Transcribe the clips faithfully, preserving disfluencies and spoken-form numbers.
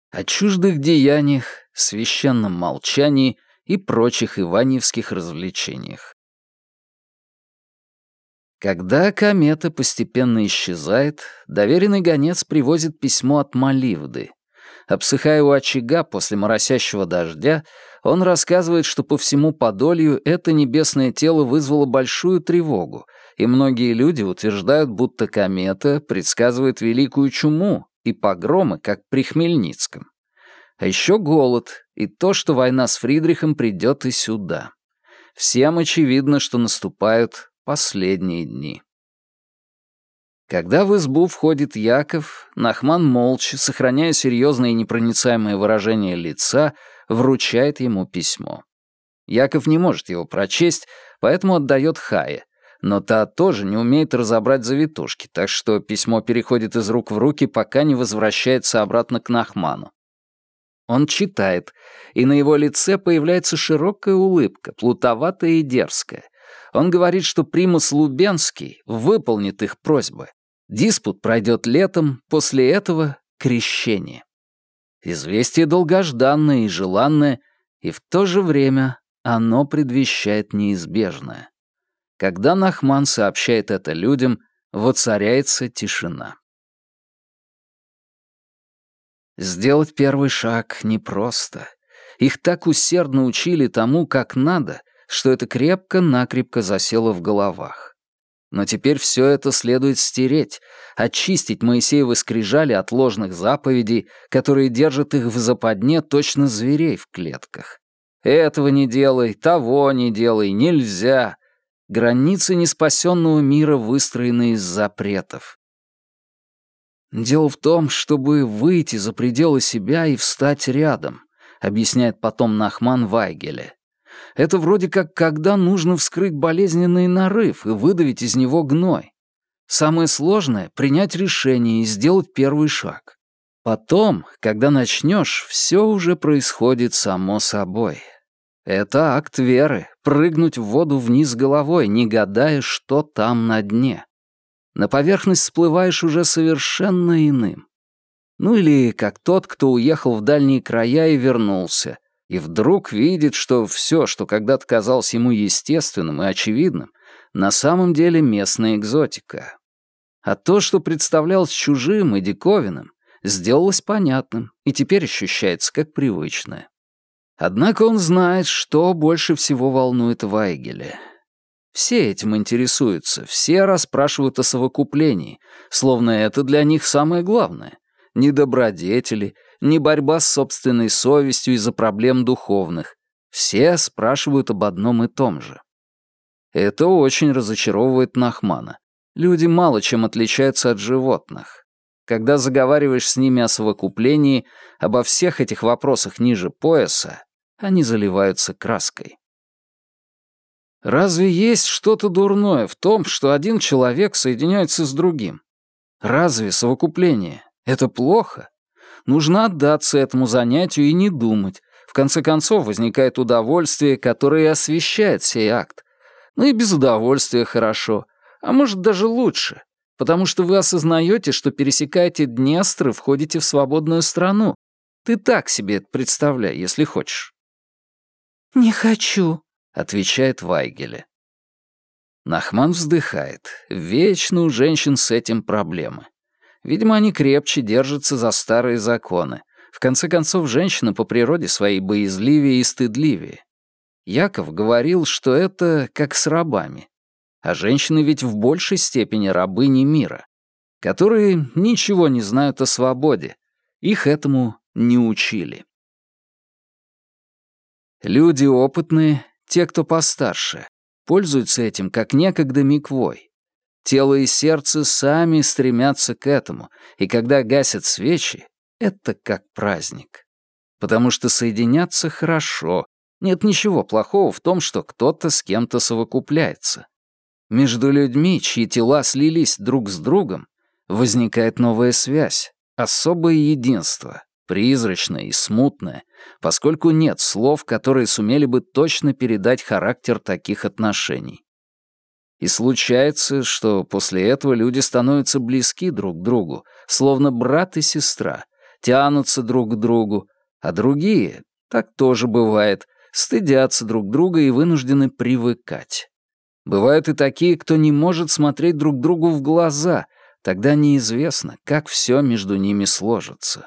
о чуждых деяниях, священном молчании и прочих иваньевских развлечениях. Когда комета постепенно исчезает, доверенный гонец привозит письмо от Маливды. Обсыхая у очага после моросящего дождя, он рассказывает, что по всему Подолью это небесное тело вызвало большую тревогу, и многие люди утверждают, будто комета предсказывает великую чуму и погромы, как при Хмельницком. А еще голод и то, что война с Фридрихом придет и сюда. Всем очевидно, что наступают последние дни. Когда в избу входит Яков, Нахман молча, сохраняя серьезное и непроницаемое выражение лица, вручает ему письмо. Яков не может его прочесть, поэтому отдает Хае, но та тоже не умеет разобрать завитушки, так что письмо переходит из рук в руки, пока не возвращается обратно к Нахману. Он читает, и на его лице появляется широкая улыбка, плутоватая и дерзкая. Он говорит, что примус Лубенский выполнит их просьбы. Диспут пройдет летом, после этого — крещение. Известие долгожданное и желанное, и в то же время оно предвещает неизбежное. Когда Нахман сообщает это людям, воцаряется тишина. Сделать первый шаг непросто. Их так усердно учили тому, как надо, что это крепко-накрепко засело в головах. Но теперь все это следует стереть, очистить Моисеевы скрижали от ложных заповедей, которые держат их в западне точно зверей в клетках. Этого не делай, того не делай, нельзя. Границы неспасенного мира выстроены из запретов. «Дело в том, чтобы выйти за пределы себя и встать рядом», объясняет потом Нахман Вайгеле. «Это вроде как когда нужно вскрыть болезненный нарыв и выдавить из него гной. Самое сложное — принять решение и сделать первый шаг. Потом, когда начнешь, все уже происходит само собой. Это акт веры — прыгнуть в воду вниз головой, не гадая, что там на дне. На поверхность всплываешь уже совершенно иным. Ну или как тот, кто уехал в дальние края и вернулся, и вдруг видит, что все, что когда-то казалось ему естественным и очевидным, на самом деле местная экзотика. А то, что представлялось чужим и диковинным, сделалось понятным и теперь ощущается как привычное. Однако он знает, что больше всего волнует Вайгеля. Все этим интересуются, все расспрашивают о совокуплении, словно это для них самое главное. Ни добродетели, ни борьба с собственной совестью из-за проблем духовных. Все спрашивают об одном и том же. Это очень разочаровывает Нахмана. Люди мало чем отличаются от животных. Когда заговариваешь с ними о совокуплении, обо всех этих вопросах ниже пояса, они заливаются краской. Разве есть что-то дурное в том, что один человек соединяется с другим? Разве совокупление — это плохо? Нужно отдаться этому занятию и не думать. В конце концов, возникает удовольствие, которое освещает сей акт. Ну и без удовольствия хорошо, а может даже лучше, потому что вы осознаете, что пересекаете Днестр и входите в свободную страну. Ты так себе это представляй, если хочешь. «Не хочу», — отвечает Вайгеле. Нахман вздыхает. Вечно у женщин с этим проблемы. Видимо, они крепче держатся за старые законы. В конце концов, женщина по природе своей боязливее и стыдливее. Яков говорил, что это как с рабами. А женщины ведь в большей степени рабыни мира, которые ничего не знают о свободе. Их этому не учили. Люди опытные, те, кто постарше, пользуются этим, как некогда миквой. Тело и сердце сами стремятся к этому, и когда гасят свечи, это как праздник. Потому что соединяться хорошо, нет ничего плохого в том, что кто-то с кем-то совокупляется. Между людьми, чьи тела слились друг с другом, возникает новая связь, особое единство, призрачное и смутное, поскольку нет слов, которые сумели бы точно передать характер таких отношений. И случается, что после этого люди становятся близки друг к другу, словно брат и сестра, тянутся друг к другу, а другие, так тоже бывает, стыдятся друг друга и вынуждены привыкать. Бывают и такие, кто не может смотреть друг другу в глаза, тогда неизвестно, как все между ними сложится.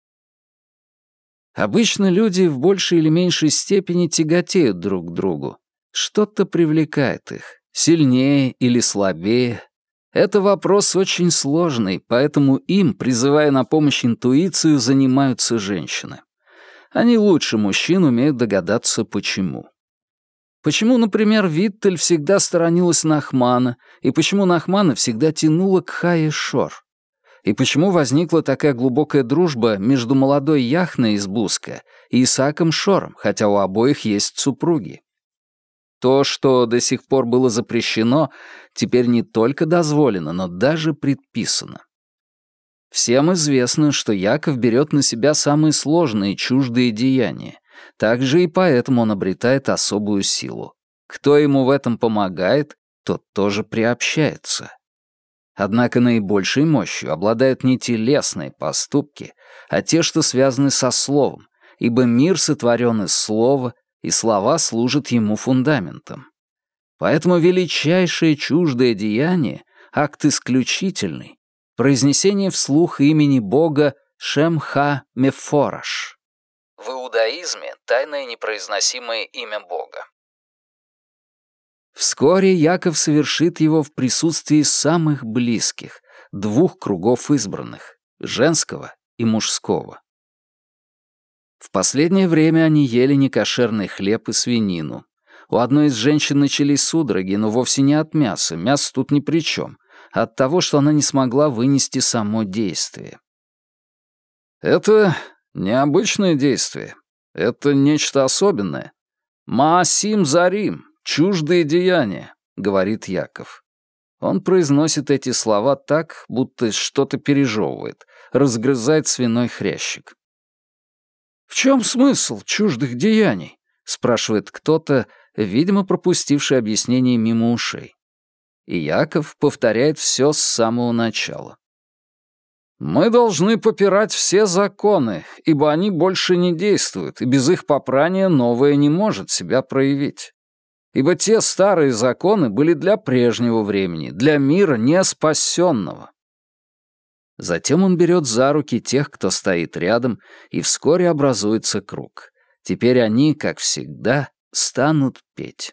Обычно люди в большей или меньшей степени тяготеют друг к другу. Что-то привлекает их, сильнее или слабее. Это вопрос очень сложный, поэтому им, призывая на помощь интуицию, занимаются женщины. Они лучше мужчин умеют догадаться, почему. Почему, например, Виттель всегда сторонилась Нахмана, и почему Нахмана всегда тянула к Хае Шор? И почему возникла такая глубокая дружба между молодой Яхной из Буска и Исааком Шором, хотя у обоих есть супруги? То, что до сих пор было запрещено, теперь не только дозволено, но даже предписано. Всем известно, что Яков берет на себя самые сложные и чуждые деяния. Также и поэтому он обретает особую силу. Кто ему в этом помогает, тот тоже приобщается. Однако наибольшей мощью обладают не телесные поступки, а те, что связаны со словом, ибо мир сотворен из слова, и слова служат ему фундаментом. Поэтому величайшее чуждое деяние — акт исключительный, произнесение вслух имени Бога Шем-Ха-Мефораш. В иудаизме — тайное непроизносимое имя Бога. Вскоре Яков совершит его в присутствии самых близких, двух кругов избранных — женского и мужского. В последнее время они ели некошерный хлеб и свинину. У одной из женщин начались судороги, но вовсе не от мяса, мясо тут ни при чем, а от того, что она не смогла вынести само действие. «Это необычное действие. Это нечто особенное. Маасим зарим, чуждые деяния», — говорит Яков. Он произносит эти слова так, будто что-то пережевывает, разгрызает свиной хрящик. «В чем смысл чуждых деяний?» — спрашивает кто-то, видимо, пропустивший объяснение мимо ушей. И Яков повторяет все с самого начала. «Мы должны попирать все законы, ибо они больше не действуют, и без их попрания новое не может себя проявить. Ибо те старые законы были для прежнего времени, для мира неспасенного». Затем он берет за руки тех, кто стоит рядом, и вскоре образуется круг. Теперь они, как всегда, станут петь.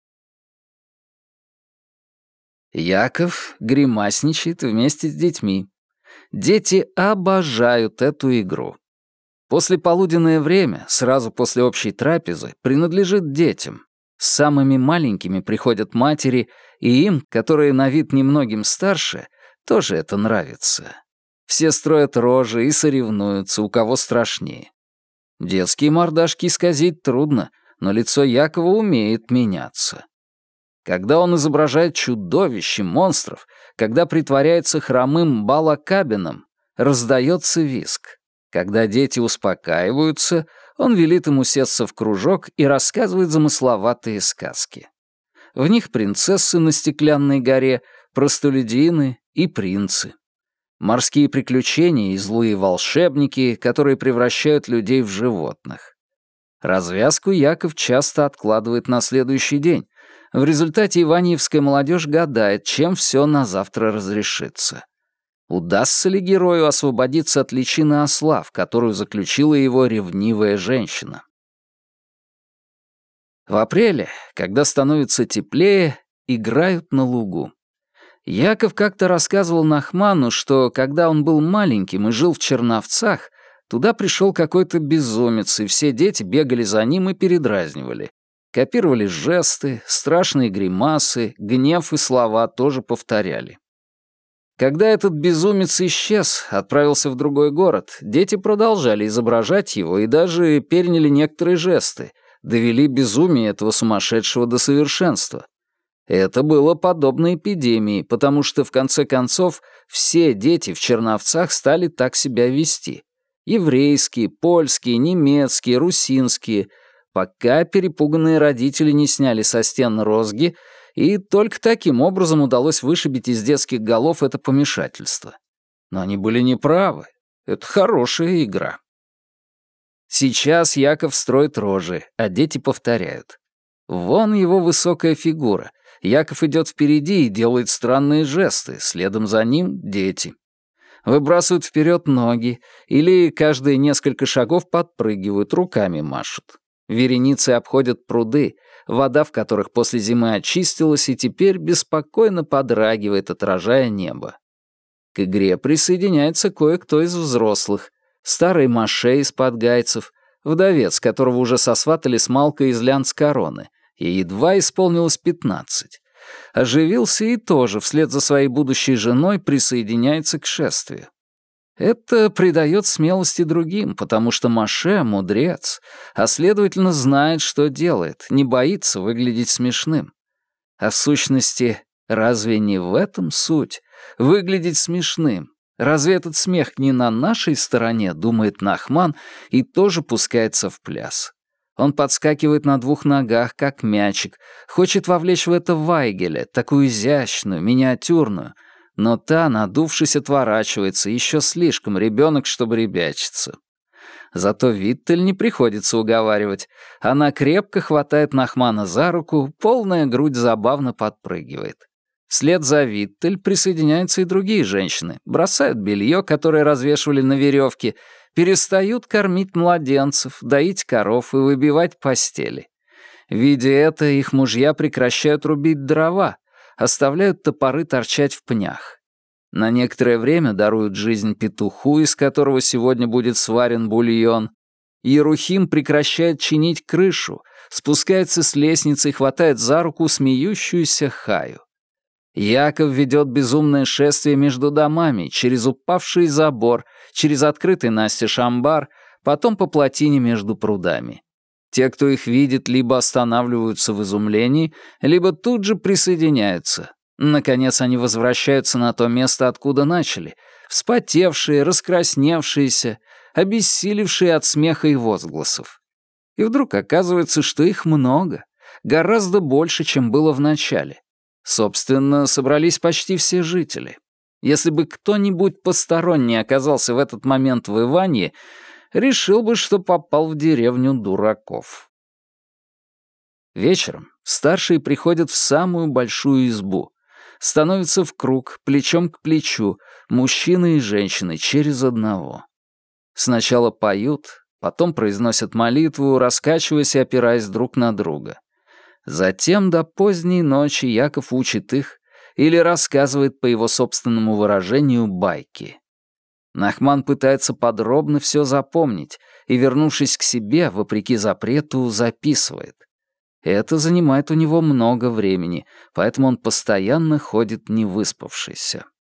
Яков гримасничает вместе с детьми. Дети обожают эту игру. Послеполуденное время, сразу после общей трапезы, принадлежит детям. С самыми маленькими приходят матери, и им, которые на вид немногим старше, тоже это нравится. Все строят рожи и соревнуются, у кого страшнее. Детские мордашки исказить трудно, но лицо Якова умеет меняться. Когда он изображает чудовищ и монстров, когда притворяется хромым балакабином, раздается визг. Когда дети успокаиваются, он велит им усесться в кружок и рассказывает замысловатые сказки. В них принцессы на стеклянной горе, простолюдины и принцы. Морские приключения и злые волшебники, которые превращают людей в животных. Развязку Яков часто откладывает на следующий день. В результате иваньевская молодежь гадает, чем все на завтра разрешится. Удастся ли герою освободиться от личины осла, в которую заключила его ревнивая женщина? В апреле, когда становится теплее, играют на лугу. Яков как-то рассказывал Нахману, что, когда он был маленьким и жил в Черновцах, туда пришел какой-то безумец, и все дети бегали за ним и передразнивали. Копировали жесты, страшные гримасы, гнев и слова тоже повторяли. Когда этот безумец исчез, отправился в другой город, дети продолжали изображать его и даже переняли некоторые жесты, довели безумие этого сумасшедшего до совершенства. Это было подобно эпидемии, потому что, в конце концов, все дети в Черновцах стали так себя вести. Еврейские, польские, немецкие, русинские, пока перепуганные родители не сняли со стен розги, и только таким образом удалось вышибить из детских голов это помешательство. Но они были неправы. Это хорошая игра. Сейчас Яков строит рожи, а дети повторяют. Вон его высокая фигура. Яков идет впереди и делает странные жесты, следом за ним — дети. Выбрасывают вперед ноги или каждые несколько шагов подпрыгивают, руками машут. Вереницы обходят пруды, вода в которых после зимы очистилась и теперь беспокойно подрагивает, отражая небо. К игре присоединяется кое-кто из взрослых. Старый Маше из-под гайцев, вдовец, которого уже сосватали с Малкой из Лянц-Короны, и едва исполнилось пятнадцать. Оживился и тоже вслед за своей будущей женой присоединяется к шествию. Это придает смелости другим, потому что Маше — мудрец, а следовательно знает, что делает, не боится выглядеть смешным. А в сущности, разве не в этом суть? Выглядеть смешным. Разве этот смех не на нашей стороне, думает Нахман, и тоже пускается в пляс. Он подскакивает на двух ногах, как мячик, хочет вовлечь в это Вайгеля, такую изящную, миниатюрную, но та, надувшись, отворачивается, еще слишком ребенок, чтобы ребячиться. Зато Виттель не приходится уговаривать. Она крепко хватает Нахмана за руку, полная грудь забавно подпрыгивает. Вслед за Виттель присоединяются и другие женщины, бросают белье, которое развешивали на веревке, перестают кормить младенцев, доить коров и выбивать постели. Видя это, их мужья прекращают рубить дрова, оставляют топоры торчать в пнях. На некоторое время даруют жизнь петуху, из которого сегодня будет сварен бульон. Ерухим прекращает чинить крышу, спускается с лестницы и хватает за руку смеющуюся Хаю. Яков ведет безумное шествие между домами, через упавший забор, через открытый настежь амбар, потом по плотине между прудами. Те, кто их видит, либо останавливаются в изумлении, либо тут же присоединяются. Наконец они возвращаются на то место, откуда начали, вспотевшие, раскрасневшиеся, обессилевшие от смеха и возгласов. И вдруг оказывается, что их много, гораздо больше, чем было в начале. Собственно, собрались почти все жители. Если бы кто-нибудь посторонний оказался в этот момент в Иванье, решил бы, что попал в деревню дураков. Вечером старшие приходят в самую большую избу. Становятся в круг, плечом к плечу, мужчины и женщины через одного. Сначала поют, потом произносят молитву, раскачиваясь и опираясь друг на друга. Затем до поздней ночи Яков учит их или рассказывает по его собственному выражению байки. Нахман пытается подробно все запомнить и, вернувшись к себе, вопреки запрету, записывает. Это занимает у него много времени, поэтому он постоянно ходит невыспавшийся.